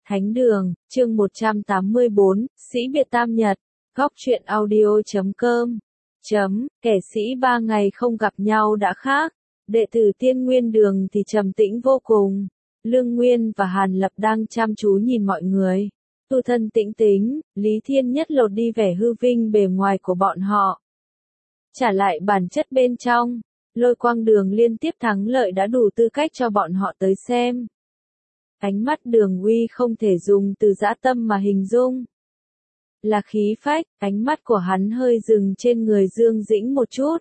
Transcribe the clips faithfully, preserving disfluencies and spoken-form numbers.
Thánh đường, chương một trăm tám mươi bốn, Sĩ biệt Tam Nhật, góc truyện audio chấm com. Chấm, kẻ sĩ ba ngày không gặp nhau đã khác, đệ tử Tiên Nguyên Đường thì trầm tĩnh vô cùng. Lương Nguyên và Hàn Lập đang chăm chú nhìn mọi người. Tu thân tĩnh tính, Lý Thiên Nhất lột đi vẻ hư vinh bề ngoài của bọn họ. Trả lại bản chất bên trong, Lôi Quang Đường liên tiếp thắng lợi đã đủ tư cách cho bọn họ tới xem. Ánh mắt Đường Uy không thể dùng từ dã tâm mà hình dung. Là khí phách, ánh mắt của hắn hơi dừng trên người Dương Dĩnh một chút.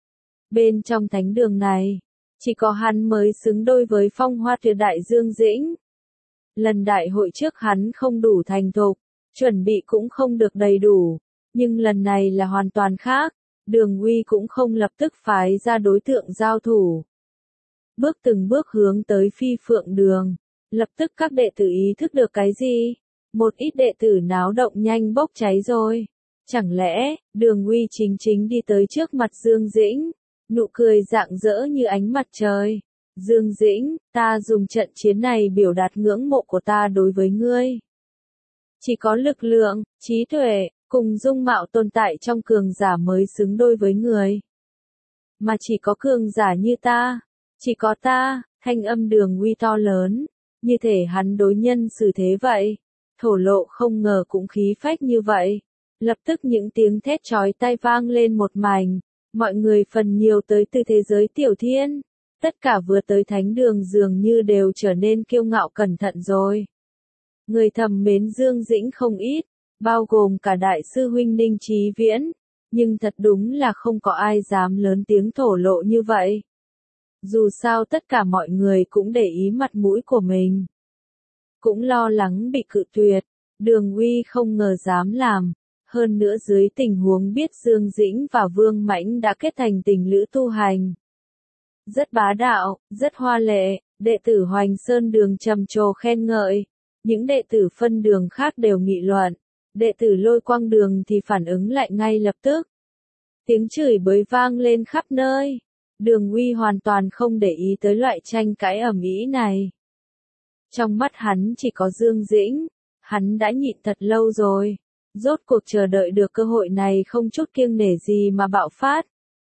Bên trong thánh đường này, chỉ có hắn mới xứng đôi với phong hoa tuyệt đại Dương Dĩnh. Lần đại hội trước hắn không đủ thành thục, chuẩn bị cũng không được đầy đủ, nhưng lần này là hoàn toàn khác, Đường Uy cũng không lập tức phái ra đối tượng giao thủ. Bước từng bước hướng tới Phi Phượng Đường, lập tức các đệ tử ý thức được cái gì? Một ít đệ tử náo động nhanh bốc cháy rồi. Chẳng lẽ, Đường Uy chính chính đi tới trước mặt Dương Dĩnh, nụ cười rạng rỡ như ánh mặt trời. Dương Dĩnh, ta dùng trận chiến này biểu đạt ngưỡng mộ của ta đối với ngươi. Chỉ có lực lượng, trí tuệ, cùng dung mạo tồn tại trong cường giả mới xứng đôi với người. Mà chỉ có cường giả như ta, chỉ có ta, thanh âm Đường Uy to lớn, như thể hắn đối nhân xử thế vậy. Thổ lộ không ngờ cũng khí phách như vậy. Lập tức những tiếng thét chói tai vang lên một mảnh, mọi người phần nhiều tới từ thế giới tiểu thiên. Tất cả vừa tới thánh đường dường như đều trở nên kiêu ngạo cẩn thận rồi. Người thầm mến Dương Dĩnh không ít, bao gồm cả đại sư huynh Ninh Chí Viễn, nhưng thật đúng là không có ai dám lớn tiếng thổ lộ như vậy. Dù sao tất cả mọi người cũng để ý mặt mũi của mình. Cũng lo lắng bị cự tuyệt, Đường Uy không ngờ dám làm. Hơn nữa dưới tình huống biết Dương Dĩnh và Vương Mãnh đã kết thành tình lữ tu hành. Rất bá đạo, rất hoa lệ, đệ tử Hoành Sơn Đường trầm trồ khen ngợi. Những đệ tử phân đường khác đều nghị luận. Đệ tử Lôi Quang Đường thì phản ứng lại ngay lập tức. Tiếng chửi bới vang lên khắp nơi. Đường Uy hoàn toàn không để ý tới loại tranh cãi ầm ĩ này. Trong mắt hắn chỉ có Dương Dĩnh, hắn đã nhịn thật lâu rồi, rốt cuộc chờ đợi được cơ hội này không chút kiêng nể gì mà bạo phát.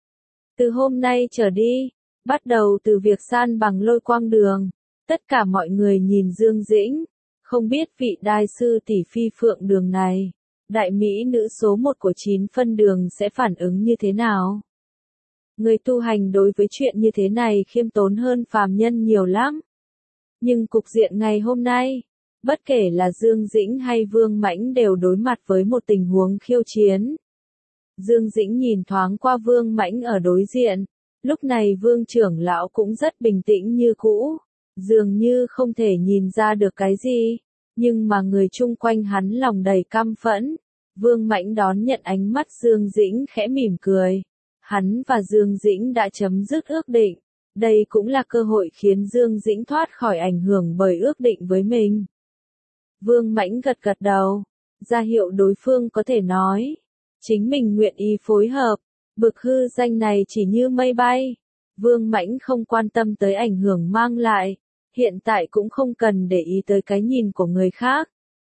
Từ hôm nay trở đi, bắt đầu từ việc san bằng Lôi Quang Đường, tất cả mọi người nhìn Dương Dĩnh, không biết vị đại sư tỷ Phi Phượng Đường này, đại mỹ nữ số một của chín phân đường sẽ phản ứng như thế nào. Người tu hành đối với chuyện như thế này khiêm tốn hơn phàm nhân nhiều lắm. Nhưng cục diện ngày hôm nay, bất kể là Dương Dĩnh hay Vương Mãnh đều đối mặt với một tình huống khiêu chiến. Dương Dĩnh nhìn thoáng qua Vương Mãnh ở đối diện, lúc này Vương trưởng lão cũng rất bình tĩnh như cũ, dường như không thể nhìn ra được cái gì, nhưng mà người chung quanh hắn lòng đầy căm phẫn. Vương Mãnh đón nhận ánh mắt Dương Dĩnh khẽ mỉm cười, hắn và Dương Dĩnh đã chấm dứt ước định. Đây cũng là cơ hội khiến Dương Dĩnh thoát khỏi ảnh hưởng bởi ước định với mình. Vương Mãnh gật gật đầu, ra hiệu đối phương có thể nói. Chính mình nguyện ý phối hợp, bực hư danh này chỉ như mây bay. Vương Mãnh không quan tâm tới ảnh hưởng mang lại, hiện tại cũng không cần để ý tới cái nhìn của người khác.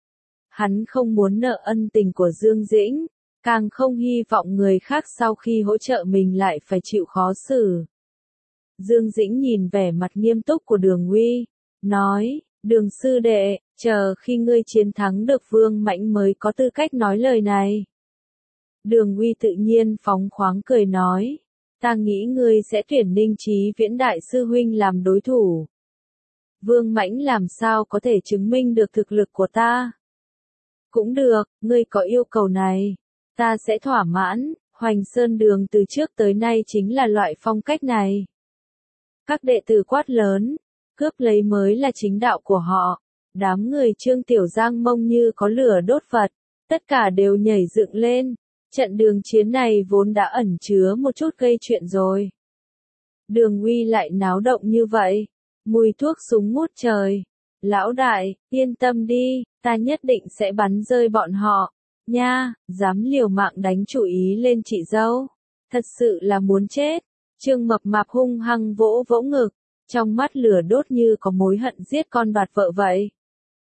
Hắn không muốn nợ ân tình của Dương Dĩnh, càng không hy vọng người khác sau khi hỗ trợ mình lại phải chịu khó xử. Dương Dĩnh nhìn vẻ mặt nghiêm túc của Đường Uy, nói, Đường sư đệ, chờ khi ngươi chiến thắng được Vương Mãnh mới có tư cách nói lời này. Đường Uy tự nhiên phóng khoáng cười nói, ta nghĩ ngươi sẽ tuyển Ninh Chí Viễn đại sư huynh làm đối thủ. Vương Mãnh làm sao có thể chứng minh được thực lực của ta? Cũng được, ngươi có yêu cầu này, ta sẽ thỏa mãn. Hoành Sơn Đường từ trước tới nay chính là loại phong cách này. Các đệ tử quát lớn, cướp lấy mới là chính đạo của họ. Đám người Trương Tiểu Giang mông như có lửa đốt vật, tất cả đều nhảy dựng lên. Trận đường chiến này vốn đã ẩn chứa một chút gây chuyện rồi. Đường Uy lại náo động như vậy, mùi thuốc súng ngút trời. Lão đại, yên tâm đi, ta nhất định sẽ bắn rơi bọn họ. Nha, dám liều mạng đánh chủ ý lên chị dâu. Thật sự là muốn chết. Trương Mập Mạp hung hăng vỗ vỗ ngực, trong mắt lửa đốt như có mối hận giết con đoạt vợ vậy.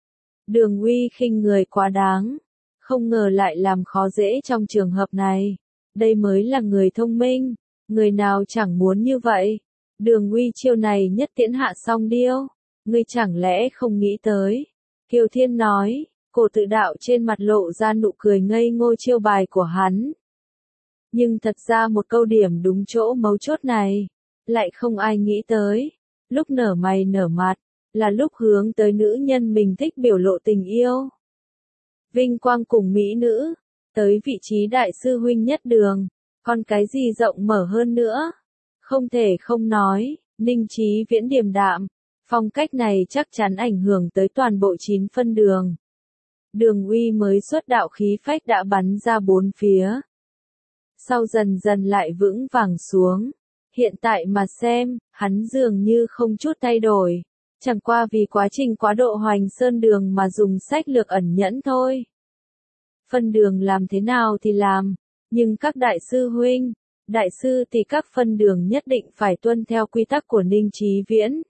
Đường Uy khinh người quá đáng, không ngờ lại làm khó dễ trong trường hợp này. Đây mới là người thông minh, người nào chẳng muốn như vậy. Đường Uy chiêu này nhất tiễn hạ song điêu, ngươi chẳng lẽ không nghĩ tới. Kiều Thiên nói, cổ tự đạo trên mặt lộ ra nụ cười ngây ngô chiêu bài của hắn. Nhưng thật ra một câu điểm đúng chỗ mấu chốt này, lại không ai nghĩ tới. Lúc nở mày nở mặt, là lúc hướng tới nữ nhân mình thích biểu lộ tình yêu. Vinh quang cùng mỹ nữ, tới vị trí đại sư huynh nhất đường, còn cái gì rộng mở hơn nữa. Không thể không nói, Ninh Chí Viễn điềm đạm, phong cách này chắc chắn ảnh hưởng tới toàn bộ chín phân đường. Đường Uy mới xuất đạo khí phách đã bắn ra bốn phía. Sau dần dần lại vững vàng xuống. Hiện tại mà xem, hắn dường như không chút thay đổi. Chẳng qua vì quá trình quá độ Hoành Sơn đường mà dùng sách lược ẩn nhẫn thôi. Phân đường làm thế nào thì làm, nhưng các đại sư huynh, đại sư thì các phân đường nhất định phải tuân theo quy tắc của Ninh Chí Viễn.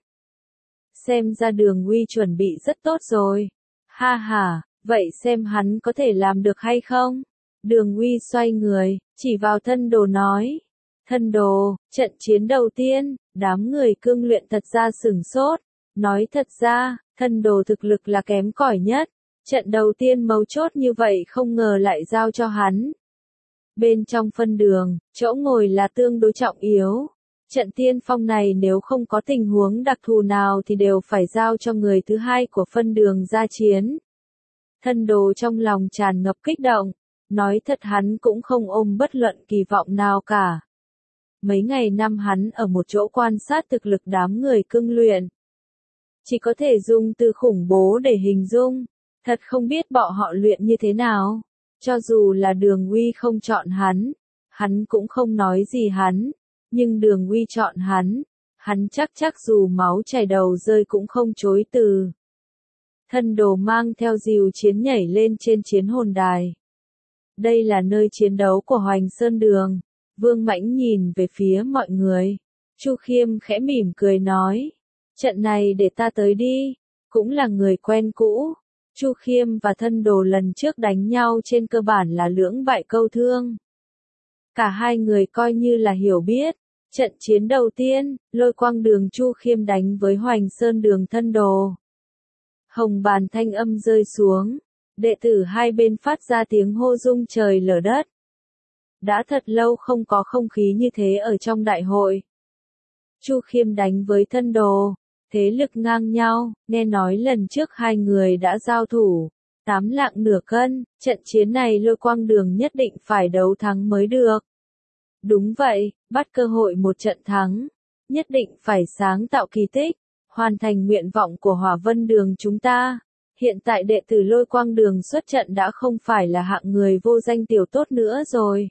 Xem ra Đường Uy chuẩn bị rất tốt rồi. Ha ha, vậy xem hắn có thể làm được hay không? Đường Uy xoay người, chỉ vào Thân Đồ nói. Thân Đồ, trận chiến đầu tiên, đám người cương luyện thật ra sửng sốt. Nói thật ra, Thân Đồ thực lực là kém cỏi nhất. Trận đầu tiên mấu chốt như vậy không ngờ lại giao cho hắn. Bên trong phân đường, chỗ ngồi là tương đối trọng yếu. Trận tiên phong này nếu không có tình huống đặc thù nào thì đều phải giao cho người thứ hai của phân đường ra chiến. Thân Đồ trong lòng tràn ngập kích động, nói thật hắn cũng không ôm bất luận kỳ vọng nào cả. Mấy ngày năm hắn ở một chỗ quan sát thực lực đám người cương luyện. Chỉ có thể dùng từ khủng bố để hình dung, thật không biết bọn họ luyện như thế nào. Cho dù là Đường Uy không chọn hắn, hắn cũng không nói gì hắn, nhưng Đường Uy chọn hắn, hắn chắc chắc dù máu chảy đầu rơi cũng không chối từ. Thân Đồ mang theo dìu chiến nhảy lên trên chiến hồn đài. Đây là nơi chiến đấu của Hoành Sơn đường. Vương Mãnh nhìn về phía mọi người. Chu Khiêm khẽ mỉm cười nói, trận này để ta tới đi, cũng là người quen cũ. Chu Khiêm và Thân Đồ lần trước đánh nhau trên cơ bản là lưỡng bại câu thương. Cả hai người coi như là hiểu biết. Trận chiến đầu tiên, Lôi Quang đường Chu Khiêm đánh với Hoành Sơn đường Thân Đồ. Hồng bàn thanh âm rơi xuống, đệ tử hai bên phát ra tiếng hô rung trời lở đất. Đã thật lâu không có không khí như thế ở trong đại hội. Chu Khiêm đánh với Thân Đồ, thế lực ngang nhau, nghe nói lần trước hai người đã giao thủ, tám lạng nửa cân, trận chiến này Lôi Quang đường nhất định phải đấu thắng mới được. Đúng vậy, bắt cơ hội một trận thắng, nhất định phải sáng tạo kỳ tích, hoàn thành nguyện vọng của Hỏa Vân đường chúng ta. Hiện tại đệ tử Lôi Quang đường xuất trận đã không phải là hạng người vô danh tiểu tốt nữa rồi.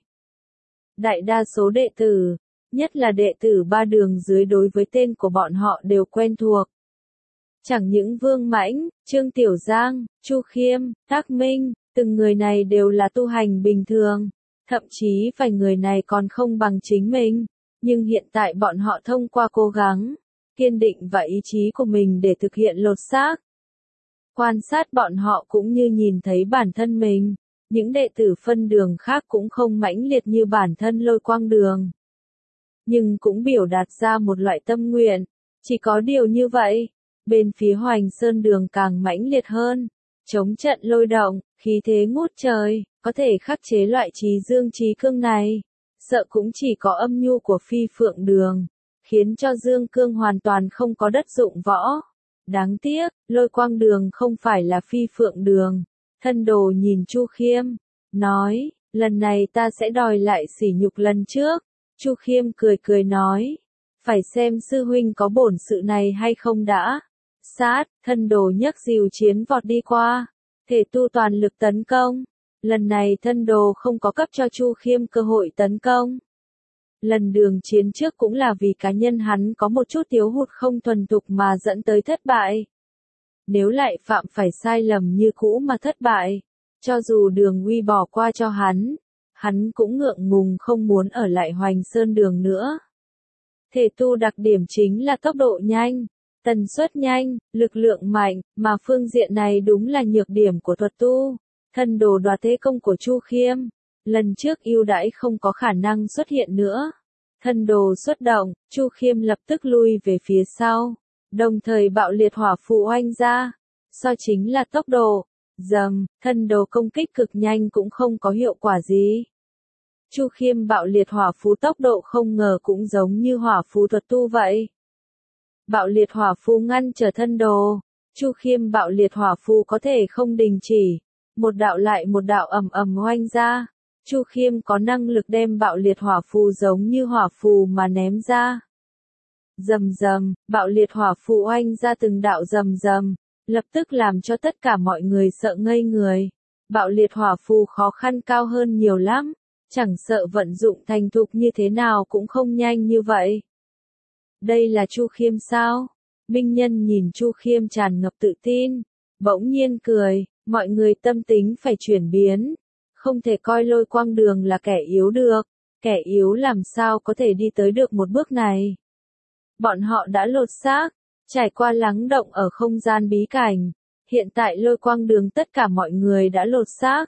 Đại đa số đệ tử, nhất là đệ tử ba đường dưới đối với tên của bọn họ đều quen thuộc. Chẳng những Vương Mãnh, Trương Tiểu Giang, Chu Khiêm, Trác Minh, từng người này đều là tu hành bình thường, thậm chí vài người này còn không bằng chính mình, nhưng hiện tại bọn họ thông qua cố gắng, kiên định và ý chí của mình để thực hiện lột xác. Quan sát bọn họ cũng như nhìn thấy bản thân mình, những đệ tử phân đường khác cũng không mãnh liệt như bản thân Lôi Quang đường. Nhưng cũng biểu đạt ra một loại tâm nguyện, chỉ có điều như vậy, bên phía Hoành Sơn đường càng mãnh liệt hơn, chống trận lôi động, khí thế ngút trời, có thể khắc chế loại trí dương trí cương này, sợ cũng chỉ có âm nhu của Phi Phượng đường, khiến cho Dương Cương hoàn toàn không có đất dụng võ. Đáng tiếc, Lôi Quang đường không phải là Phi Phượng đường. Thân Đồ nhìn Chu Khiêm, nói, lần này ta sẽ đòi lại sỉ nhục lần trước. Chu Khiêm cười cười nói, phải xem sư huynh có bổn sự này hay không đã. Sát, Thân Đồ nhấc dìu chiến vọt đi qua, thể tu toàn lực tấn công. Lần này Thân Đồ không có cấp cho Chu Khiêm cơ hội tấn công. Lần đường chiến trước cũng là vì cá nhân hắn có một chút thiếu hụt không thuần thục mà dẫn tới thất bại. Nếu lại phạm phải sai lầm như cũ mà thất bại, cho dù Đường Uy bỏ qua cho hắn, hắn cũng ngượng ngùng không muốn ở lại Hoành Sơn đường nữa. Thể tu đặc điểm chính là tốc độ nhanh, Tần suất nhanh, lực lượng mạnh, mà phương diện này đúng là nhược điểm của thuật tu. Thân đồ đoạt thế công của Chu Khiêm, lần trước ưu đãi không có khả năng xuất hiện nữa. Thân đồ xuất động, Chu Khiêm lập tức lui về phía sau, đồng thời bạo liệt hỏa phù oanh ra. So chính là tốc độ, dầm, thân đồ công kích cực nhanh cũng không có hiệu quả gì. Chu Khiêm bạo liệt hỏa phù tốc độ không ngờ cũng giống như hỏa phù thuật tu vậy. Bạo liệt hỏa phù ngăn trở thân đồ, Chu Khiêm bạo liệt hỏa phù có thể không đình chỉ, một đạo lại một đạo ầm ầm oanh ra. Chu Khiêm có năng lực đem bạo liệt hỏa phù giống như hỏa phù mà ném ra. Rầm rầm, bạo liệt hỏa phù oanh ra từng đạo rầm rầm, lập tức làm cho tất cả mọi người sợ ngây người. Bạo liệt hỏa phù khó khăn cao hơn nhiều lắm, chẳng sợ vận dụng thành thục như thế nào cũng không nhanh như vậy. Đây là Chu Khiêm sao? Minh Nhân nhìn Chu Khiêm tràn ngập tự tin, bỗng nhiên cười, mọi người tâm tính phải chuyển biến. Không thể coi Lôi Quang Đường là kẻ yếu được, kẻ yếu làm sao có thể đi tới được một bước này. Bọn họ đã lột xác, trải qua lắng động ở không gian bí cảnh, hiện tại Lôi Quang Đường tất cả mọi người đã lột xác.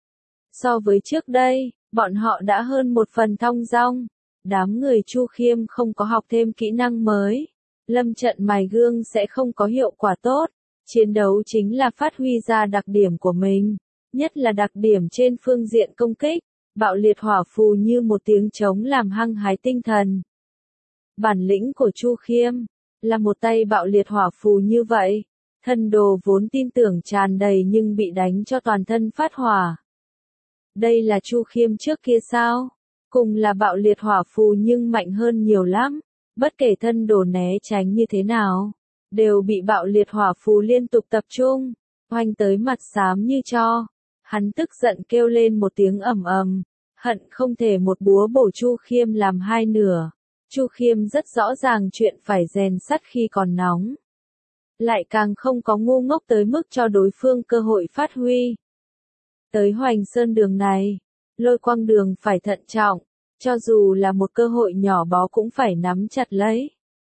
So với trước đây, bọn họ đã hơn một phần thong dong. Đám người Chu Khiêm không có học thêm kỹ năng mới, lâm trận mài gương sẽ không có hiệu quả tốt. Chiến đấu chính là phát huy ra đặc điểm của mình, nhất là đặc điểm trên phương diện công kích. Bạo liệt hỏa phù như một tiếng trống làm hăng hái tinh thần. Bản lĩnh của Chu Khiêm là một tay bạo liệt hỏa phù như vậy. Thân đồ vốn tin tưởng tràn đầy nhưng bị đánh cho toàn thân phát hỏa. Đây là Chu Khiêm trước kia sao? Cùng là bạo liệt hỏa phù nhưng mạnh hơn nhiều lắm. Bất kể thân đồ né tránh như thế nào, đều bị bạo liệt hỏa phù liên tục tập trung, oanh tới mặt xám như tro. Hắn tức giận kêu lên một tiếng ầm ầm, hận không thể một búa bổ Chu Khiêm làm hai nửa. Chu Khiêm rất rõ ràng chuyện phải rèn sắt khi còn nóng. Lại càng không có ngu ngốc tới mức cho đối phương cơ hội phát huy. Tới Hoành Sơn đường này, Lôi Quang Đường phải thận trọng, cho dù là một cơ hội nhỏ bó cũng phải nắm chặt lấy.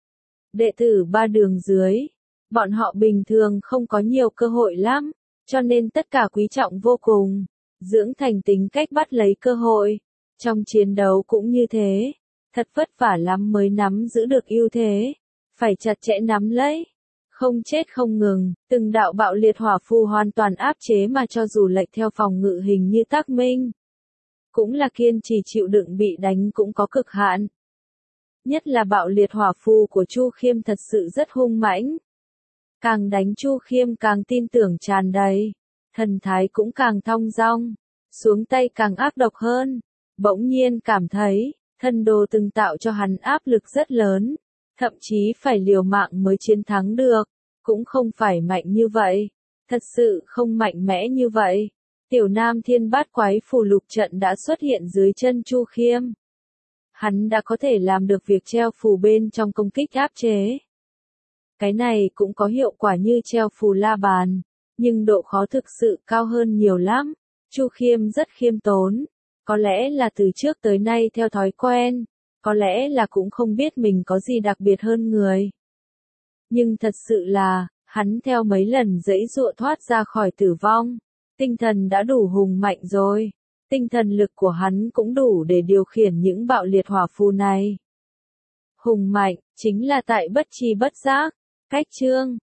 Đệ tử ba đường dưới, bọn họ bình thường không có nhiều cơ hội lắm, cho nên tất cả quý trọng vô cùng, dưỡng thành tính cách bắt lấy cơ hội. Trong chiến đấu cũng như thế, thật vất vả lắm mới nắm giữ được ưu thế, phải chặt chẽ nắm lấy. Không chết không ngừng, từng đạo bạo liệt hỏa phù hoàn toàn áp chế mà cho dù lệch theo phòng ngự hình như Tác Minh. Cũng là kiên trì chịu đựng bị đánh cũng có cực hạn. Nhất là bạo liệt hỏa phù của Chu Khiêm thật sự rất hung mãnh. Càng đánh Chu Khiêm càng tin tưởng tràn đầy, thần thái cũng càng thong dong, xuống tay càng ác độc hơn. Bỗng nhiên cảm thấy, thân đồ từng tạo cho hắn áp lực rất lớn, thậm chí phải liều mạng mới chiến thắng được, cũng không phải mạnh như vậy, thật sự không mạnh mẽ như vậy. Tiểu Nam Thiên Bát Quái phù lục trận đã xuất hiện dưới chân Chu Khiêm. Hắn đã có thể làm được việc treo phù bên trong công kích áp chế. Cái này cũng có hiệu quả như treo phù la bàn, nhưng độ khó thực sự cao hơn nhiều lắm. Chu Khiêm rất khiêm tốn, có lẽ là từ trước tới nay theo thói quen, có lẽ là cũng không biết mình có gì đặc biệt hơn người. Nhưng thật sự là, hắn theo mấy lần giãy giụa thoát ra khỏi tử vong, tinh thần đã đủ hùng mạnh rồi. Tinh thần lực của hắn cũng đủ để điều khiển những bạo liệt hỏa phù này. Hùng mạnh, chính là tại bất tri bất giác. Cách chương